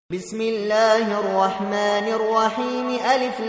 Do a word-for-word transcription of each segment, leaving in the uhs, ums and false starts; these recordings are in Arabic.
بسم الله الرحمن الرحيم ألف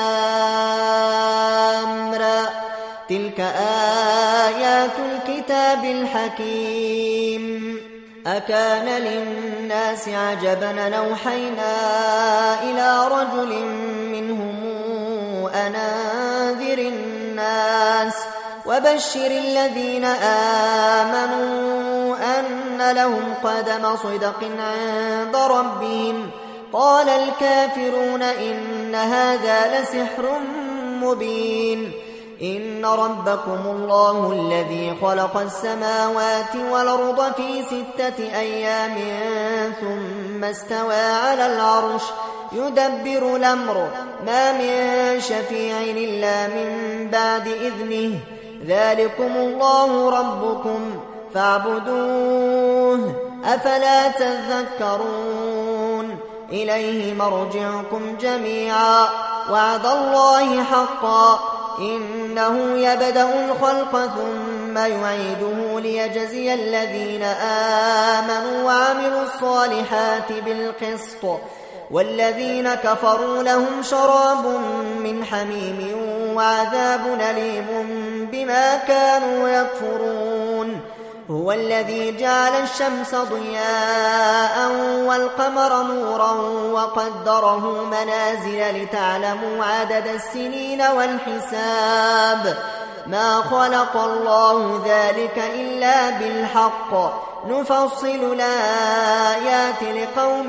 لام را تلك آيات الكتاب الحكيم أكان للناس عجبا أوحينا إلى رجل منهم أن أنذر الناس وبشر الذين آمنوا أن لهم قدم صدق عند ربهم قال الكافرون إن هذا لسحر مبين إن ربكم الله الذي خلق السماوات والأرض في ستة أيام ثم استوى على العرش يدبر الأمر ما من شفيع إلا من بعد إذنه ذلكم الله ربكم فاعبدوه أفلا تذكرون إليه مرجعكم جميعا وعد الله حقا إنه يبدأ الخلق ثم يعيده ليجزي الذين آمنوا وعملوا الصالحات بالقسط والذين كفروا لهم شراب من حميم وعذاب أليم بما كانوا يكفرون هو الذي جعل الشمس ضياء والقمر نورا وقدره منازل لتعلموا عدد السنين والحساب ما خلق الله ذلك إلا بالحق نفصل الآيات لقوم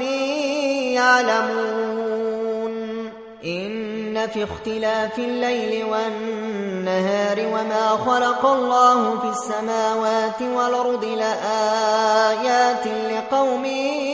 يعلمون إن في اختلاف الليل والنهار وما خلق الله في السماوات والأرض لآيات لقوم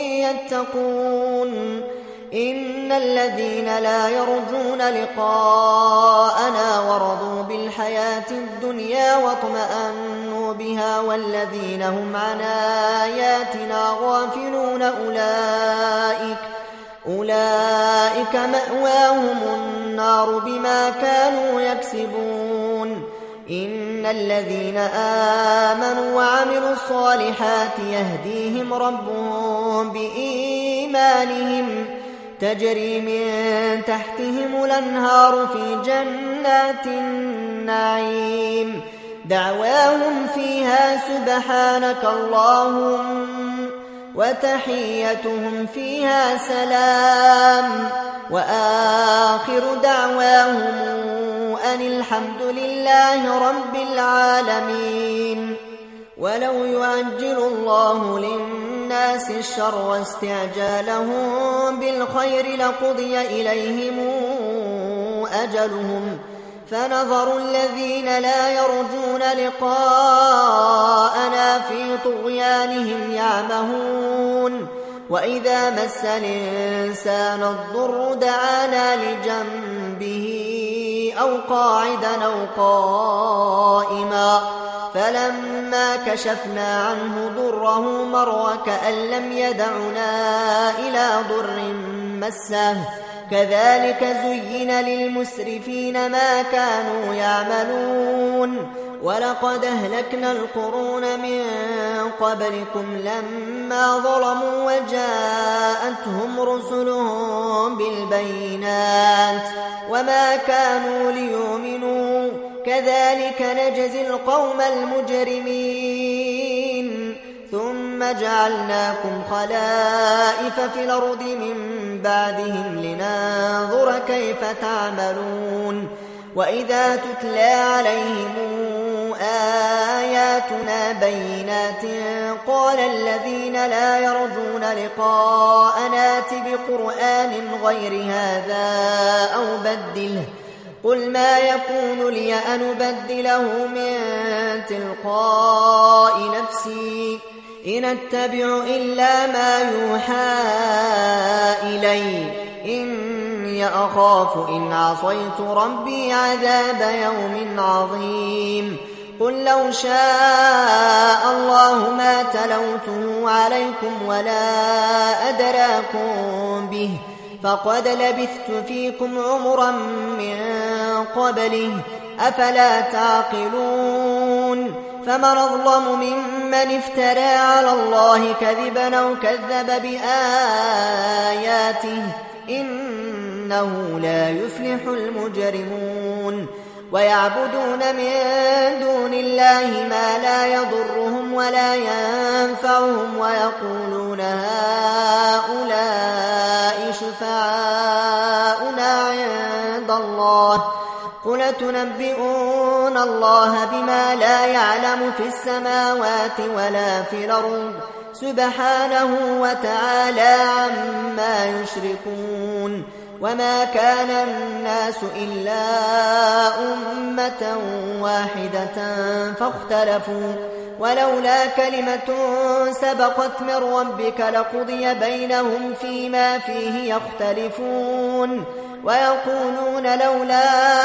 يتقون إن الذين لا يرجون لقاءنا ورضوا بالحياة الدنيا واطمأنوا بها والذين هم عن آياتنا غافلون أولئك أولئك مأواهم النار بما كانوا يكسبون إن الذين آمنوا وعملوا الصالحات يهديهم ربهم بإيمانهم تجري من تحتهم الأنهار في جنات النعيم دعواهم فيها سبحانك اللهم وتحيتهم فيها سلام وآخر دعواهم أن الحمد لله رب العالمين ولو يعجل الله للناس الشر واستعجالهم بالخير لقضي إليهم أجلهم فنظر الذين لا يرجون لقاءنا في طغيانهم يعمهون وإذا مس الإنسان الضر دعانا لجنبه أو قاعدا أو قائما فلما كشفنا عنه ضره مر كأن لم يدعنا إلى ضر مسه كذلك زين للمسرفين ما كانوا يعملون ولقد أهلكنا القرون من قبلكم لما ظلموا وجاءتهم رسلهم بالبينات وما كانوا ليؤمنوا كذلك نجزي القوم المجرمين ثم جعلناكم خلائف في الأرض من بعدهم لننظر كيف تعملون وإذا تتلى عليهم آياتنا بينات قال الذين لا يرجون لقاءنا ائت بقرآن غير هذا أو بدله قل ما يكون لي أن أبدله من تلقاء نفسي إن أتبع إلا ما يوحى إلي إني أخاف إن عصيت ربي عذاب يوم عظيم قل لو شاء الله ما تلوته عليكم ولا أدراكم به فقد لبثت فيكم عمرا من قبله أفلا تعقلون فمن أظلم ممن افترى على الله كذبا أو كذب بآياته إنه لا يفلح المجرمون ويعبدون من دون الله ما لا يضرهم ولا ينفعهم ويقولون هؤلاء شفعاؤنا عند الله قل تنبئون الله بما لا يعلم في السماوات ولا في الأرض سبحانه وتعالى عما يشركون وما كان الناس إلا أمة واحدة فاختلفوا ولولا كلمة سبقت من ربك لقضي بينهم فيما فيه يختلفون ويقولون لولا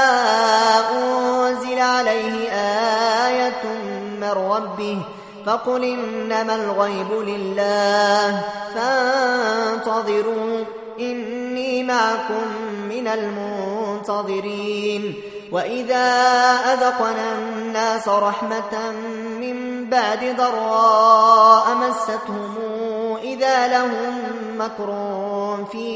أنزل عليه آية من ربه فقل إنما الغيب لله فانتظروا إني معكم من المنتظرين وإذا أذقنا الناس رحمة من بعد ضراء مستهم إذا لهم مكر في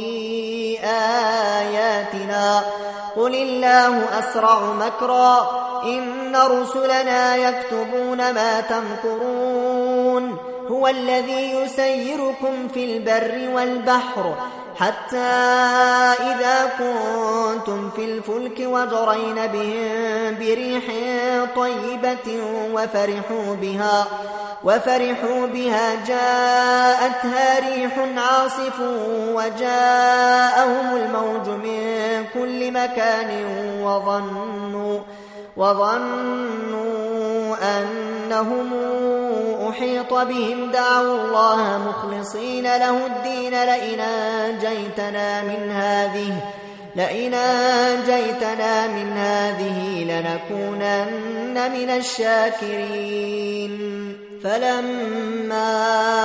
آياتنا قل الله أسرع مكرا إن رسلنا يكتبون ما تمكرون هو الذي يسيركم في البر والبحر حتى إذا كنتم في الفلك وجرين بهم بريح طيبة وفرحوا بها وفرحوا بها جاءتها ريح عاصف وجاءهم الموج من كل مكان وظنوا وظنوا أنهم أحيط بهم دعوا الله مخلصين له الدين لئن أنجيتنا من هذه لئن أنجيتنا من هذه لنكونن من الشاكرين فلما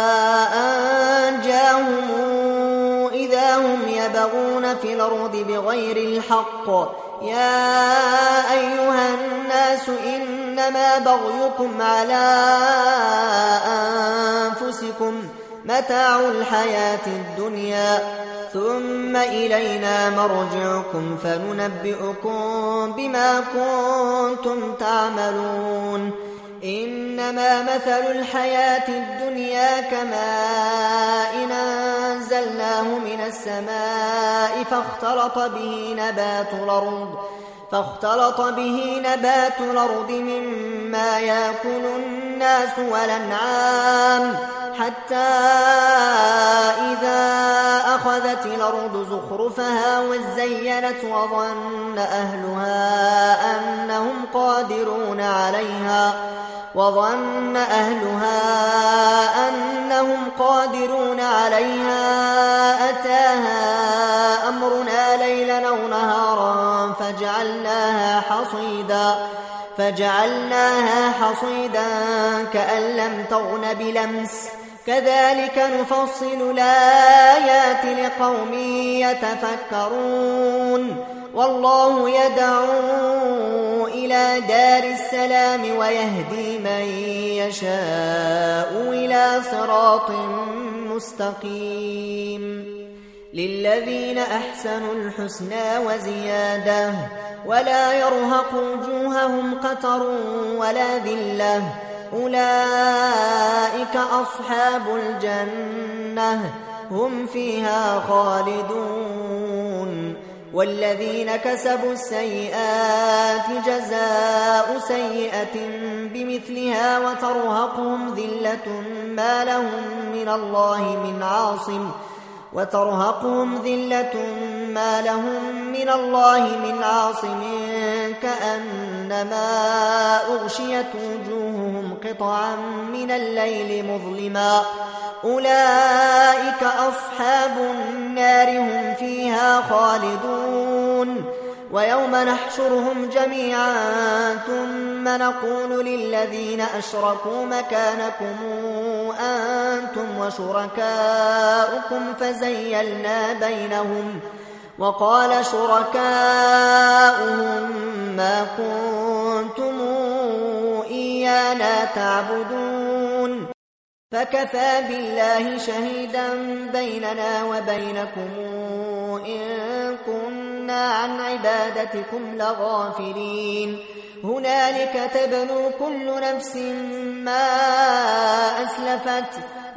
أنجاهم إذا هم يبغون في الأرض بغير الحق يا أيها الناس إنما بغيكم على أنفسكم متاع الحياة الدنيا ثم إلينا مرجعكم فننبئكم بما كنتم تعملون إنما مثل الحياة الدنيا كماء أنزلناه من السماء فاختلط به نبات الأرض فاختلط به نبات الأرض مما يأكل الناس والأنعام حتى إذا أخذت الأرض زخرفها وزينت وظن أهلها أنهم قادرون عليها وظن أهلها أنهم قادرون عليها أتاها أمرنا ليلا أو نهارا فجعلناها حصيدا فجعلناها حصيدا كأن لم تغن بلمس كذلك نفصل الآيات لقوم يتفكرون والله يدعو إلى دار السلام ويهدي من يشاء إلى صراط مستقيم للذين أحسنوا الحسنى وزيادة ولا يرهق وجوههم قتر ولا ذلة أولئك أصحاب الجنة هم فيها خالدون والذين كسبوا السيئات جزاء سيئة بمثلها وترهقهم ذلة ما لهم من الله من عاصم وترهقهم ذلة ما لهم من الله من عاصم كأنما أغشيت وجوههم قطعا من الليل مظلما أولئك أصحاب النار هم فيها خالدون ويوم نحشرهم جميعا ثم نقول للذين أشركوا مكانكم أنتم وشركاؤكم فزيلنا بينهم وقال شركاؤهم ما كنتم إيانا تعبدون فكفى بالله شهيدا بيننا وبينكم إن كنا عن عبادتكم لغافلين هنالك تبلو كل نفس ما أسلفت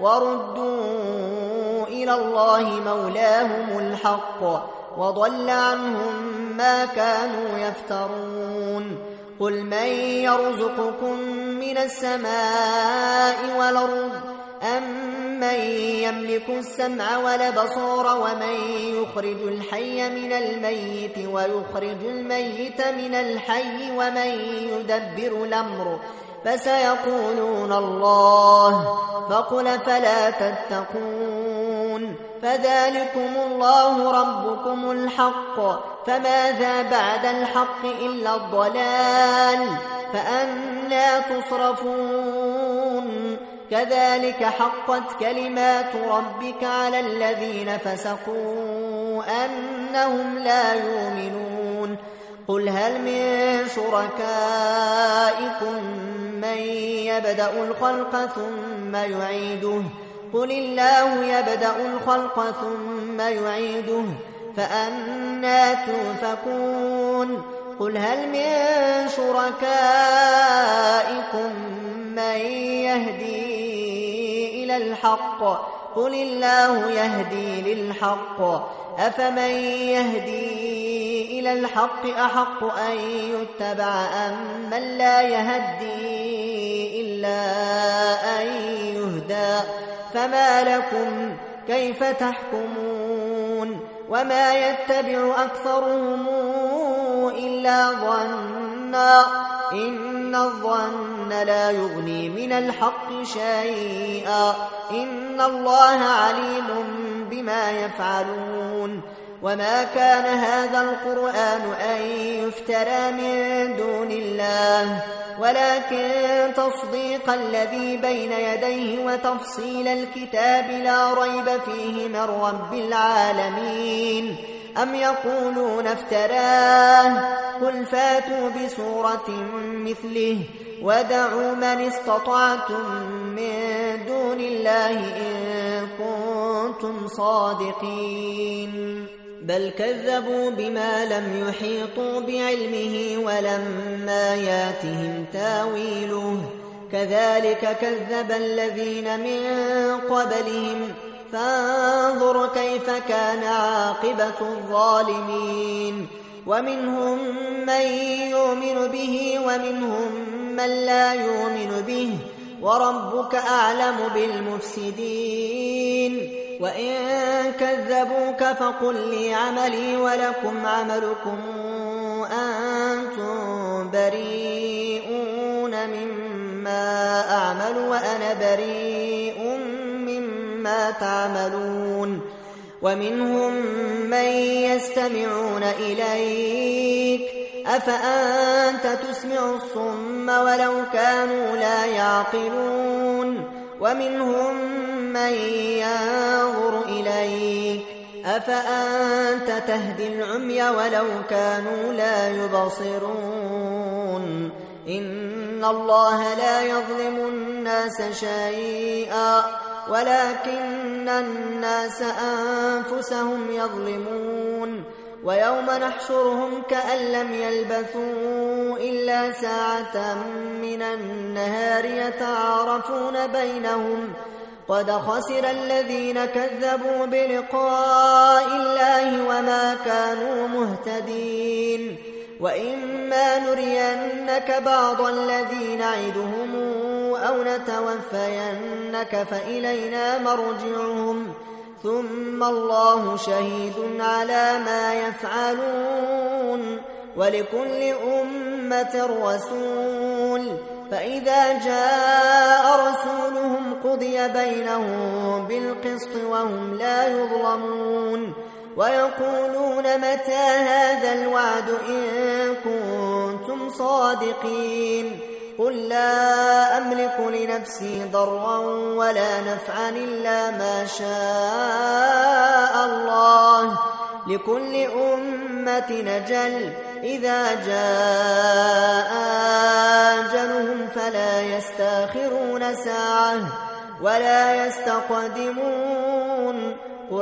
وردوا إلى الله مولاهم الحق وضل عنهم ما كانوا يفترون قل من يرزقكم من السماء والأرض أم من يملك السمع والبصر ومن يخرج الحي من الميت ويخرج الميت من الحي ومن يدبر الأمر فسيقولون الله فقل فلا تتقون فذلكم الله ربكم الحق فماذا بعد الحق إلا الضلال فأنى تصرفون كذلك حقت كلمات ربك على الذين فسقوا أنهم لا يؤمنون قل هل من شركائكم من يبدأ الخلق ثم يعيده قل الله يبدأ الخلق ثم يعيده فأنى تؤفكون قل هل من شركائكم من يهدي إلى الحق قل الله يهدي للحق أفمن يهدي إلى الحق أحق أن يتبع أم من لا يهدي إلا أن يهدى فما لكم كيف تحكمون وما يتبع أكثرهم إلا ظنا إن الظن لا يغني من الحق شيئا إن الله عليم بما يفعلون وما كان هذا القرآن أن يفترى من دون الله ولكن تصديق الذي بين يديه وتفصيل الكتاب لا ريب فيه من رب العالمين أم يقولون افتراه قل فاتوا بسورة مثله ودعوا من استطعتم من دون الله إن كنتم صادقين بل كذبوا بما لم يحيطوا بعلمه ولما ياتهم تاويله كذلك كذب الذين من قبلهم فانظر كيف كان عاقبة الظالمين ومنهم من يؤمن به ومنهم من لا يؤمن به وربك أعلم بالمفسدين وإن كذبوك فقل لي عملي ولكم عملكم أنتم بريئون مما أعمل وأنا بريء مما تعملون ومنهم من يستمعون إليك أفأنت تسمع الصم ولو كانوا لا يعقلون ومنهم من ينظر إليك أفأنت تهدي العمي ولو كانوا لا يبصرون إن الله لا يظلم الناس شيئا ولكن الناس أنفسهم يظلمون ويوم نحشرهم كأن لم يلبثوا إلا ساعة من النهار يتعارفون بينهم قد خسر الذين كذبوا بلقاء الله وما كانوا مهتدين وإما نرينك بعض الذي نعدهم أو نتوفينك فإلينا مرجعهم ثم الله شهيد على ما يفعلون ولكل أمة رسول فإذا جاء رسولهم قضي بينهم بالقسط وهم لا يظلمون ويقولون متى هذا الوعد إن كنتم صادقين قل لا أملك لنفسي ضرا ولا نفعا إلا ما شاء الله لكل أمة أجل إذا جاء أجلهم فلا يستأخرون ساعة ولا يستقدمون قل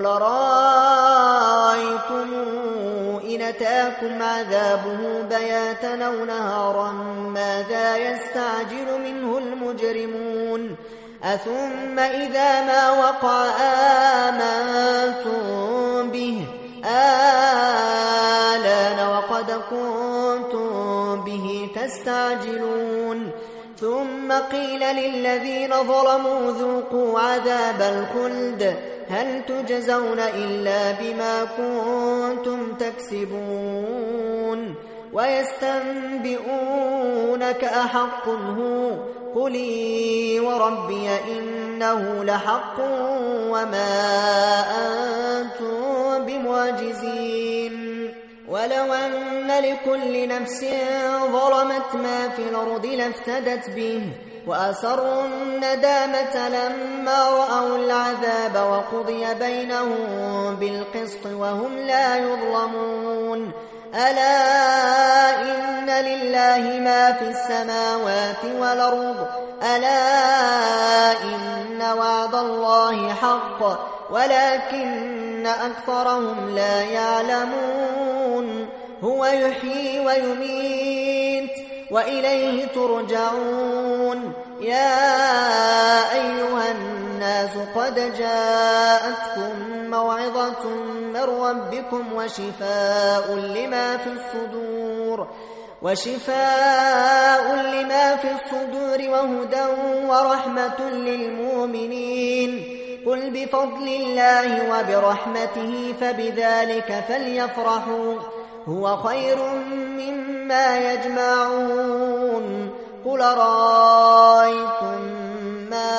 رأيتم إن أتاكم عذابه بياتا أو نهارا ماذا يستعجل منه المجرمون أثم إذا ما وقع آمنتم به آلان وقد كنتم به تستعجلون ثم قيل للذين ظلموا ذوقوا عذاب الخلد هل تجزون إلا بما كنتم تكسبون ويستنبئونك أحق هو قل إي وربي إنه لحق وما أنتم بمعجزين ولو أن لكل نفس ظلمت ما في الأرض لافتدت به وأسروا الندامة لما رأوا العذاب وقضي بينهم بالقسط وهم لا يظلمون ألا إن لله ما في السماوات والأرض ألا إن وعد الله حق ولكن أكثرهم لا يعلمون هو يحيي ويميت وإليه ترجعون يا أيها الناس قد جاءتكم موعظة من ربكم وشفاء لما في الصدور وشفاء لما في الصدور وهدى ورحمة للمؤمنين قل بفضل الله وبرحمته فبذلك فليفرحوا هو خير مما يجمعون قل رأيتم ما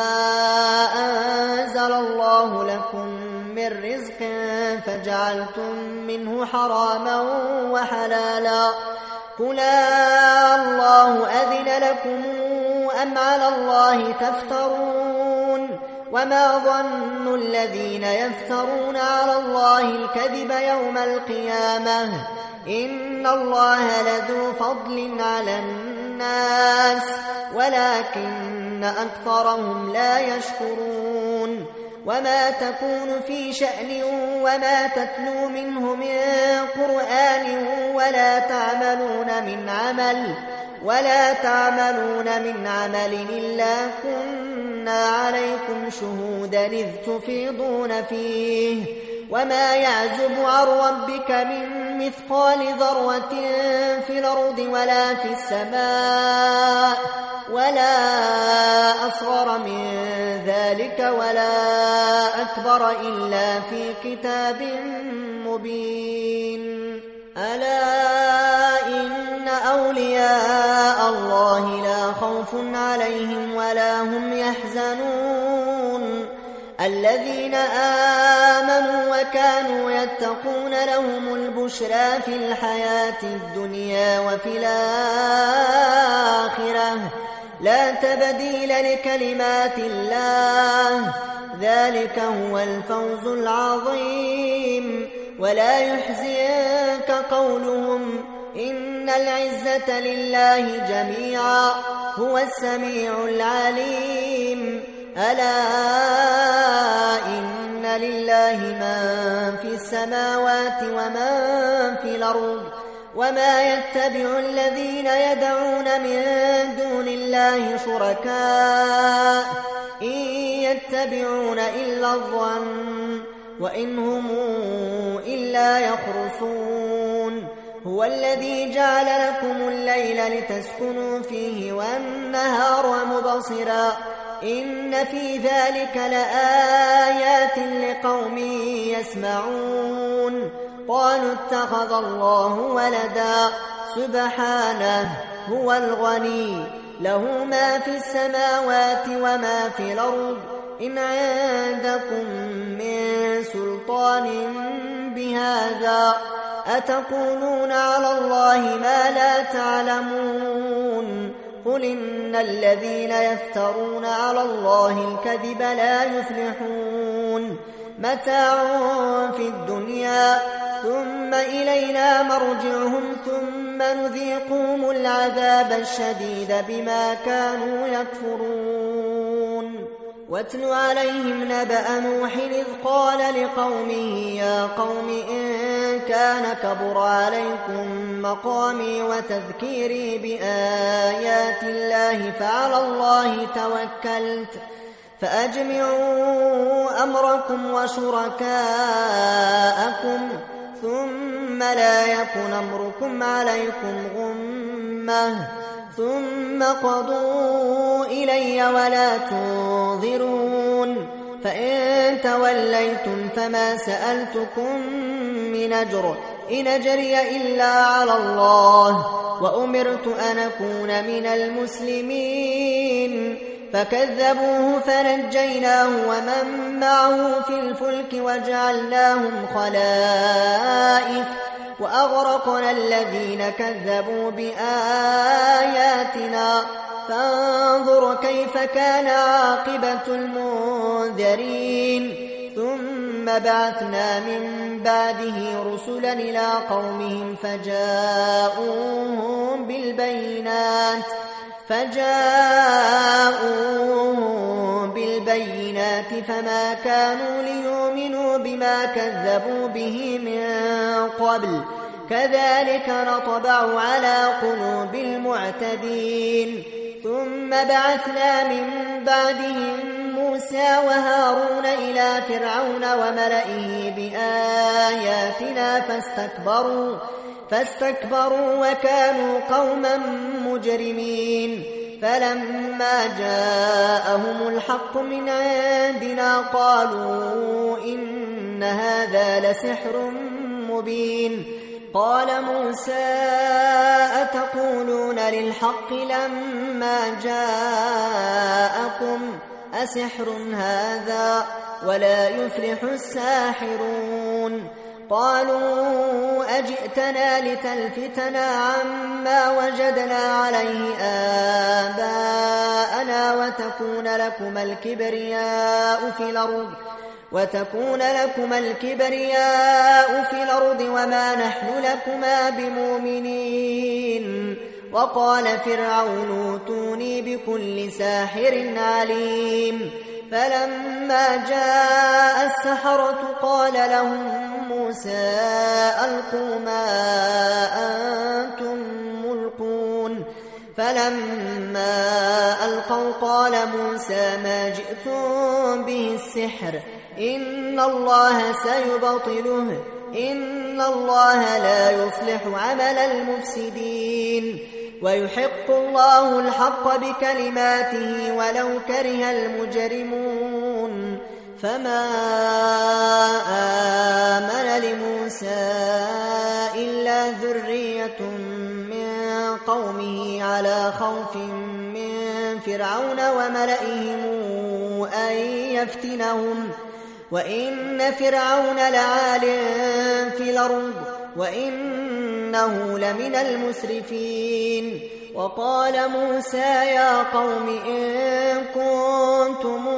أنزل الله لكم من رزق فجعلتم منه حراما وحلالا قل الله أذن لكم أم على الله تفترون وما ظن الذين يفترون على الله الكذب يوم القيامة إن الله لذو فضل على الناس ولكن أكثرهم لا يشكرون وما تكون في شأن وما تتلو منه من قرآن ولا تعملون من عمل ولا تعملون من عمل إلا كنا عليكم شهودا إذ تفيضون فيه وما يعزب عن ربك من مثقال ذرة في الأرض ولا في السماء ولا أصغر من ذلك ولا أكبر إلا في كتاب مبين ألا إن أولياء الله لا خوف عليهم ولا هم يحزنون الذين آمنوا وكانوا يتقون لهم البشرى في الحياة الدنيا وفي الآخرة لا تبديل لكلمات الله ذلك هو الفوز العظيم ولا يحزنك قولهم إن العزة لله جميعا هو السميع العليم ألا إن لله من في السماوات ومن في الأرض وما يتبع الذين يدعون من دون الله شركاء إن يتبعون إلا الظن وإن هم إلا يخرصون هو الذي جعل لكم الليل لتسكنوا فيه والنهار مبصرا إن في ذلك لآيات لقوم يسمعون قالوا اتخذ الله ولدا سبحانه هو الغني له ما في السماوات وما في الأرض إن عندكم من سلطان بهذا أتقولون على الله ما لا تعلمون قل إن الذين يفترون على الله الكذب لا يفلحون متاع في الدنيا ثم إلينا مرجعهم ثم نذيقهم العذاب الشديد بما كانوا يكفرون واتل عليهم نبأ نوح إذ قال لقومه يا قوم إن كان كبر عليكم مقامي وتذكيري بآيات الله فعلى الله توكلت فأجمعوا أمركم وشركاءكم ثم لا يكن أمركم عليكم غمة ثم قضوا إلي ولا تنظرون فإن توليتم فما سألتكم من أجر إن أجري إلا على الله وأمرت أن أكون من المسلمين فكذبوه فنجيناه ومن معه في الفلك وجعلناهم خلائف وأغرقنا الذين كذبوا بآياتنا فانظر كيف كان عاقبة المنذرين ثم بعثنا من بعده رسلا إلى قومهم فجاءوهم بالبينات فجاءوهم بالبينات فما كانوا ليؤمنوا بما كذبوا به من قبل كذلك نطبع على قلوب المعتدين ثم بعثنا من بعدهم موسى وهارون إلى فرعون وملئه بآياتنا فاستكبروا فاستكبروا وكانوا قوما مجرمين فلما جاءهم الحق من عندنا قالوا إن هذا لسحر مبين قال موسى أتقولون للحق لما جاءكم أسحر هذا ولا يفلح الساحرون قالوا أجئتنا لتلفتنا عما وجدنا عليه آباءنا وتكون لكما الكبرياء في الأرض وتكون لكما الكبرياء في الأرض وما نحن لكما بمؤمنين وقال فرعون ائتوني بكل ساحر عليم فلما جاء السحرة قال لهم موسى ألقوا ما أنتم ملقون فلما ألقوا قال موسى ما جئتم به السحر إن الله سيبطله إن الله لا يصلح عمل المفسدين ويحق الله الحق بكلماته ولو كره المجرمون فما آمن لموسى إلا ذرية من قومه على خوف من فرعون وملئهم أن يفتنهم وإن فرعون لعال في الأرض وإنه لمن المسرفين وقال موسى يا قوم إن كنتم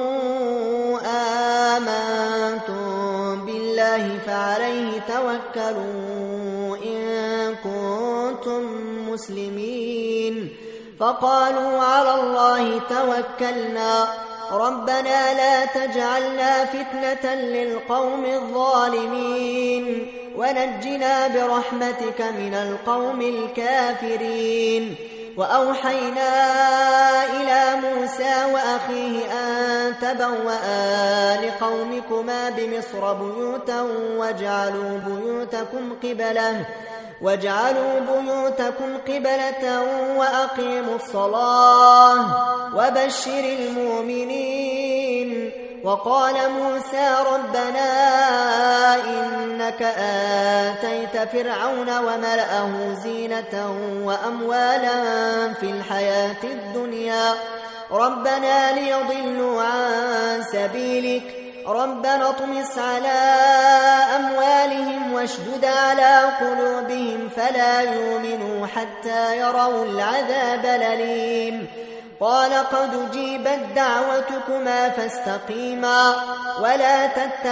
آمنتم بالله فعليه توكلوا إن كنتم مسلمين فقالوا على الله توكلنا ربنا لا تجعلنا فتنة للقوم الظالمين ونجنا برحمتك من القوم الكافرين وأوحينا إلى موسى وأخيه أن تبوأ لقومكما بمصر بيوتا واجعلوا بيوتكم قبلة واجعلوا بيوتكم قبلة وأقيموا الصلاة وبشر المؤمنين وقال موسى ربنا إنك آتيت فرعون وملأه زينة وأموالا في الحياة الدنيا ربنا ليضلوا عن سبيلك ربنا اطمس على أموالهم واشدد على قلوبهم فلا يؤمنوا حتى يروا العذاب الأليم قال قد أجيبت دعوتكما فاستقيما ولا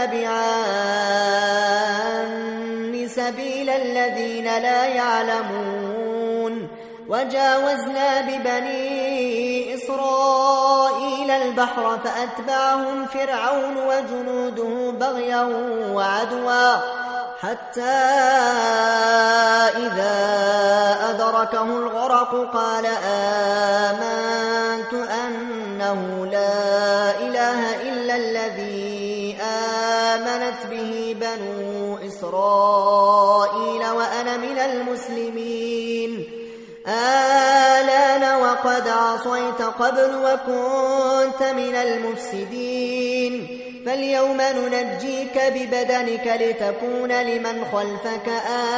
تتبعان سبيل الذين لا يعلمون. وجاوزنا ببني إسرائيل البحر فأتبعهم فرعون وجنوده بغيا وعدوا حتى إذا أدركه الغرق قال آمنت أنه لا إله إلا الذي آمنت به بنو إسرائيل وأنا من المسلمين. آلان وقد عصيت قبل وكنت من المفسدين. فاليوم ننجيك ببدنك لتكون لمن خلفك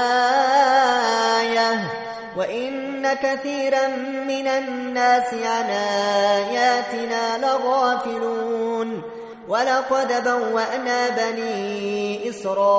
آية وإن كثيرا من الناس عن آياتنا لغافلون. ولقد بوأنا بني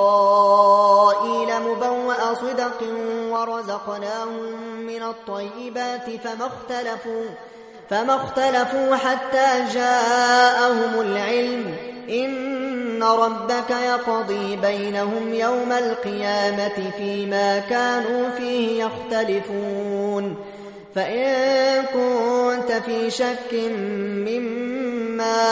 إسرائيل مبوأ صدق ورزقناهم من الطيبات فما اختلفوا, فما اختلفوا حتى جاءهم العلم. إن ربك يقضي بينهم يوم القيامة فيما كانوا فيه يختلفون. فإن كنت في شك مما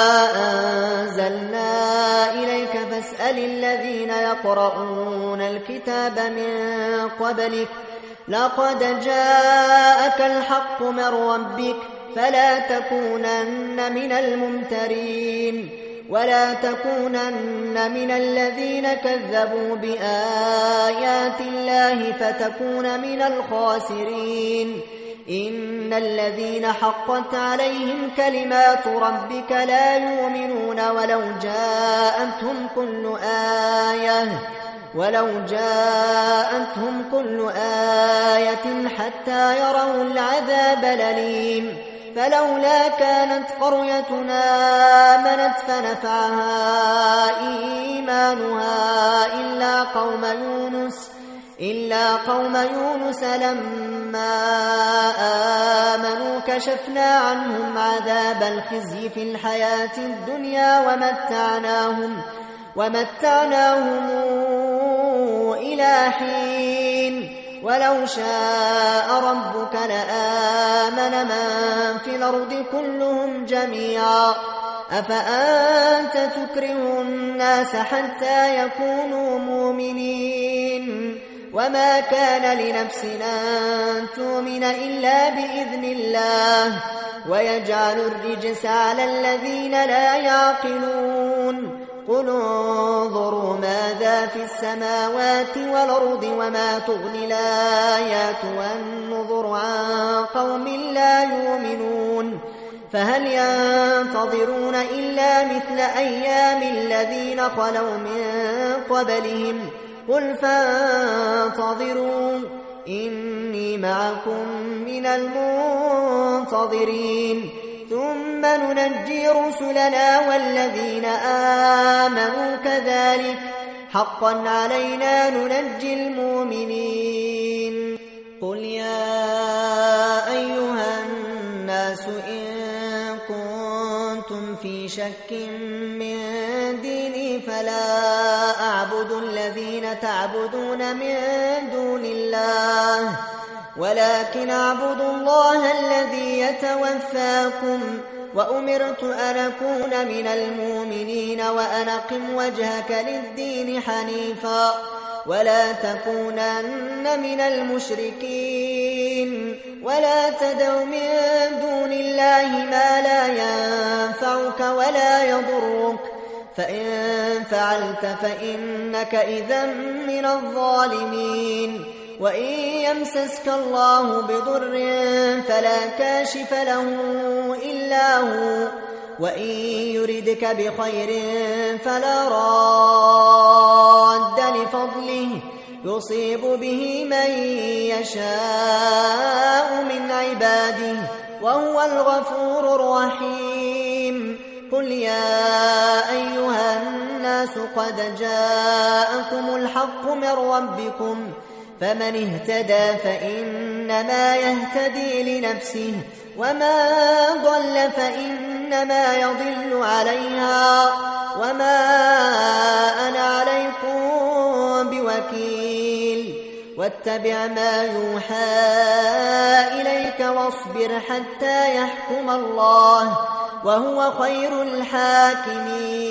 أنزلنا إليك فاسأل الذين يقرؤون الكتاب من قبلك لقد جاءك الحق من ربك فلا تكونن من الممترين ولا تكونن من الذين كذبوا بآيات الله فتكون من الخاسرين. إن الذين حقت عليهم كلمات ربك لا يؤمنون ولو جاءتهم كل آية ولو جاءتهم كل آية حتى يروا العذاب الأليم. فلولا كانت قريتنا آمنت فنفعها إيمانها إلا قوم يونس إلا قوم يونس لما آمنوا كشفنا عنهم عذاب الخزي في الحياة الدنيا ومتعناهم ومتعناهم إلى حين. ولو شاء ربك لآمن من في الأرض كلهم جميعا أفأنت تكره الناس حتى يكونوا مؤمنين. وما كان لنفس أن تؤمن إلا بإذن الله ويجعل الرجس على الذين لا يعقلون. قل انظروا ماذا في السماوات والأرض وما تغني الآيات والنذر عن قوم لا يؤمنون. فهل ينتظرون إلا مثل أيام الذين خلوا من قبلهم قل فانتظروا إني معكم من المنتظرين. ثم ننجي رسلنا والذين آمنوا كذلك حقا علينا ننجي المؤمنين. قل يا أيها الناس إن كنتم في شك من ديني فلا أعبد الذين تعبدون من دون الله ولكن أعبد الله الذي يتوفاكم وأمرت أن أكون من المؤمنين وأن أقم وجهك للدين حنيفا ولا تكونن من المشركين ولا تدع من دون الله ما لا ينفعك ولا يضرك فإن فعلت فإنك إذا من الظالمين. وإن يمسسك الله بضر فلا كاشف له إلا هو وإن يردك بخير فلا راد لفضله يصيب به من يشاء من عباده وهو الغفور الرحيم. قل يا أيها الناس قد جاءكم الحق من ربكم فمن اهتدى فإنما يهتدي لنفسه وما ضل فإنما يضل عليها وما أنا عليكم بوكيل واتبع ما يوحى إليك واصبر حتى يحكم الله وهو خير الحاكمين